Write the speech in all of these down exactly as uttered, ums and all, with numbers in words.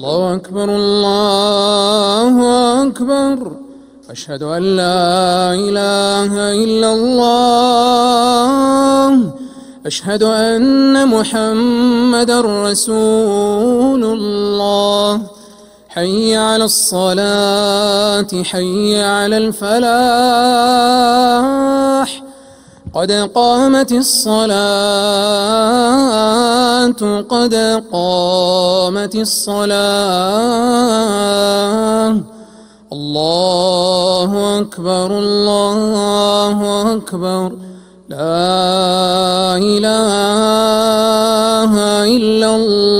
الله أكبر الله أكبر. أشهد أن لا إله إلا الله. أشهد أن محمدًا رسول الله. حي على الصلاة حي على الفلاح. قد قامت الصلاة قد قامت الصلاة. الله أكبر الله أكبر. لا إله إلا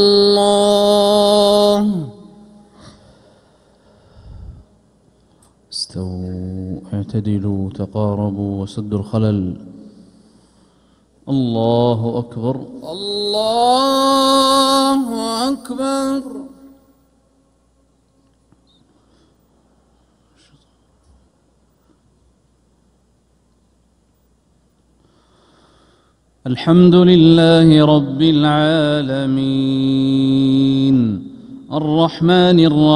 الله. استووا اعتدلوا تقاربوا وسدوا الخلل. الله أكبر الله أكبر. الحمد لله رب العالمين الرحمن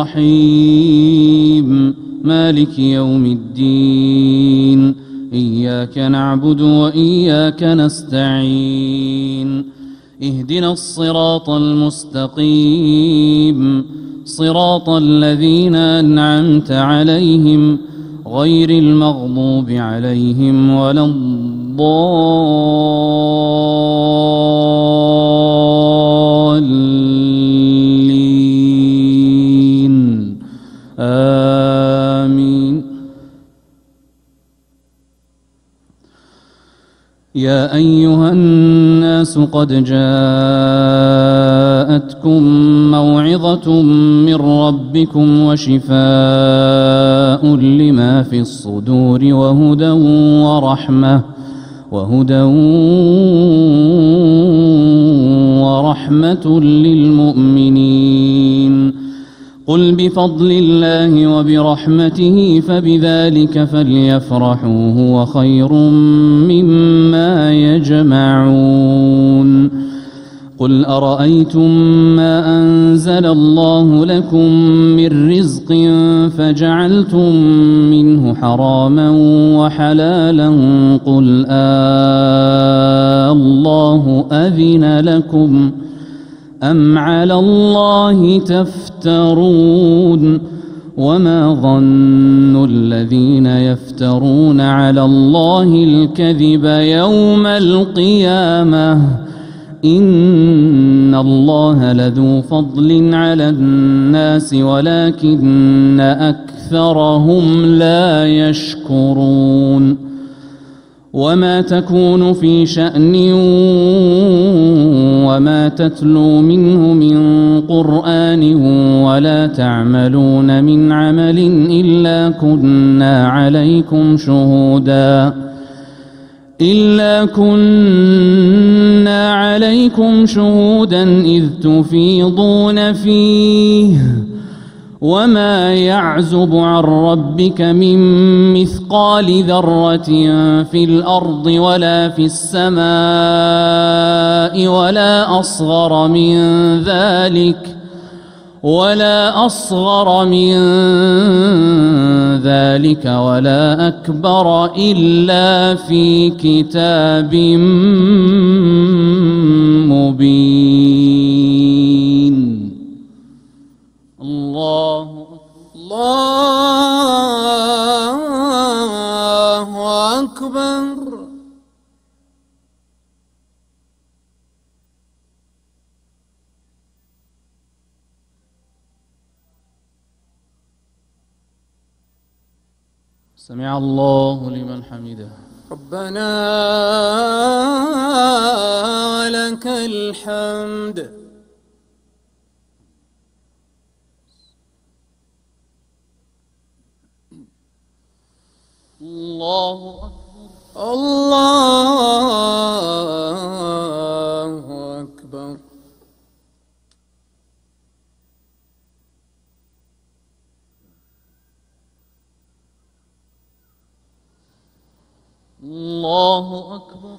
الرحيم مالك يوم الدين. إياك نعبد وإياك نستعين. اهدنا الصراط المستقيم صراط الذين أنعمت عليهم غير المغضوب عليهم ولا الضالين. آمين. يا أيها الناس قد جاءتكم موعظة من ربكم وشفاء لما في الصدور وهدى ورحمة وهدى ورحمة للمؤمنين. قل بفضل الله وبرحمته فبذلك فليفرحوا هو خير مما يجمعون. قل أرأيتم ما أنزل الله لكم من رزق فجعلتم منه حراما وحلالا قل آه الله أذن لكم أم على الله تفترون. وما ظن الذين يفترون على الله الكذب يوم القيامة إن الله لذو فضل على الناس ولكن أكثرهم لا يشكرون. وما تكون في شأن وما تتلو منه من قرآن ولا تعملون من عمل إلا كنا عليكم شهودا إلا كنا عليكم شهودا إذ تفيضون فيه. وما يعزب عن ربك من مثقال ذرة في الأرض ولا في السماء ولا أصغر من ذلك ولا أصغر من ذلك ولا أكبر إلا في كتاب مبين. الله الله أكبر. سمع الله لمن حمده. ربنا لك الحمد. الله أكبر الله أكبر. الله أكبر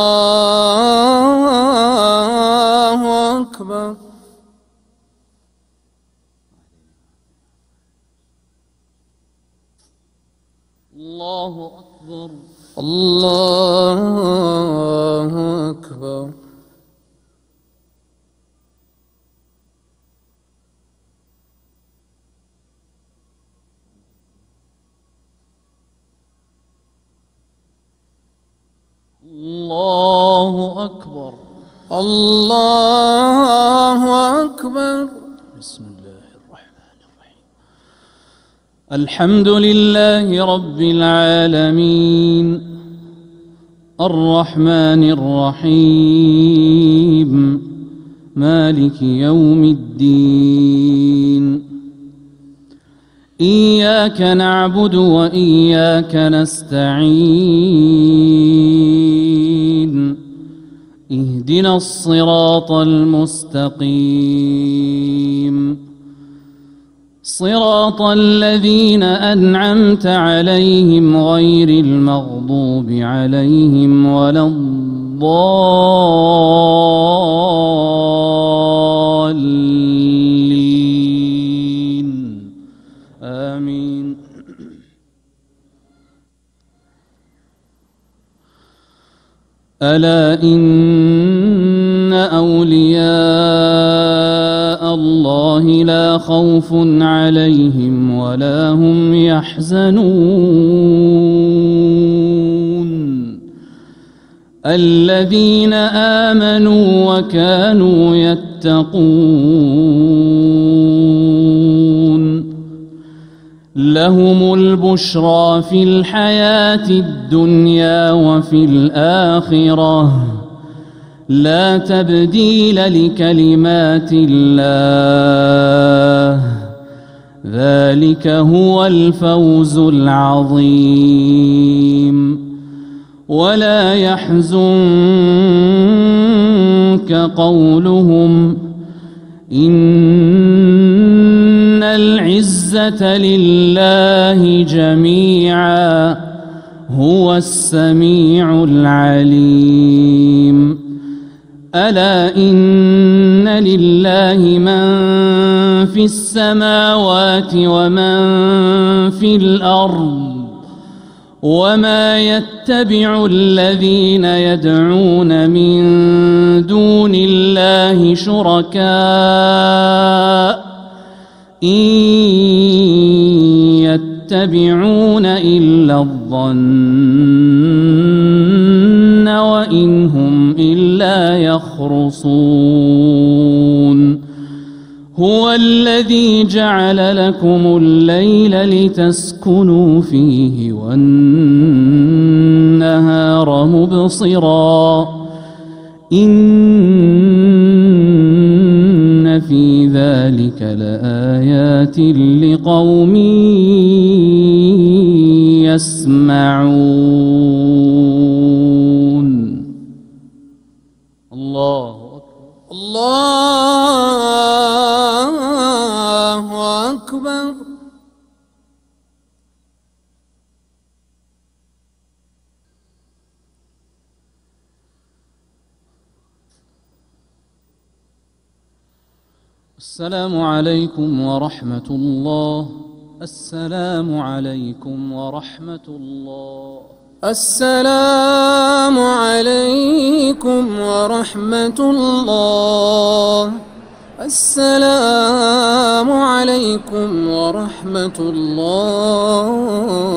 الله أكبر. الله أكبر. الله أكبر. الله أكبر. الله أكبر. بسم الله الرحمن الرحيم. الحمد لله رب العالمين الرحمن الرحيم مالك يوم الدين. إياك نعبد وإياك نستعين. اهدنا الصراط المستقيم صراط الذين أنعمت عليهم غير المغضوب عليهم ولا الضالين آمين. ألا إن أولياء الله لا خوف عليهم ولا هم يحزنون الذين آمنوا وكانوا يتقون لهم البشرى في الحياة الدنيا وفي الآخرة لا تبديل لكلمات الله ذلك هو الفوز العظيم. ولا يحزنك قولهم إن العزة لله جميعا هو السميع العليم. ألا إن لله من في السماوات ومن في الأرض وما يتبع الذين يدعون من دون الله شركاء إن يتبعون إلا الظن وإن هم إلا يخرصون. هو الذي جعل لكم الليل لتسكنوا فيه والنهار مبصرا إن في ذلك لآيات لقوم يسمعون. الله أكبر. الله أكبر. السلام عليكم ورحمة الله. السلام عليكم ورحمة الله. السلام عليكم ورحمة الله. السلام عليكم ورحمة الله.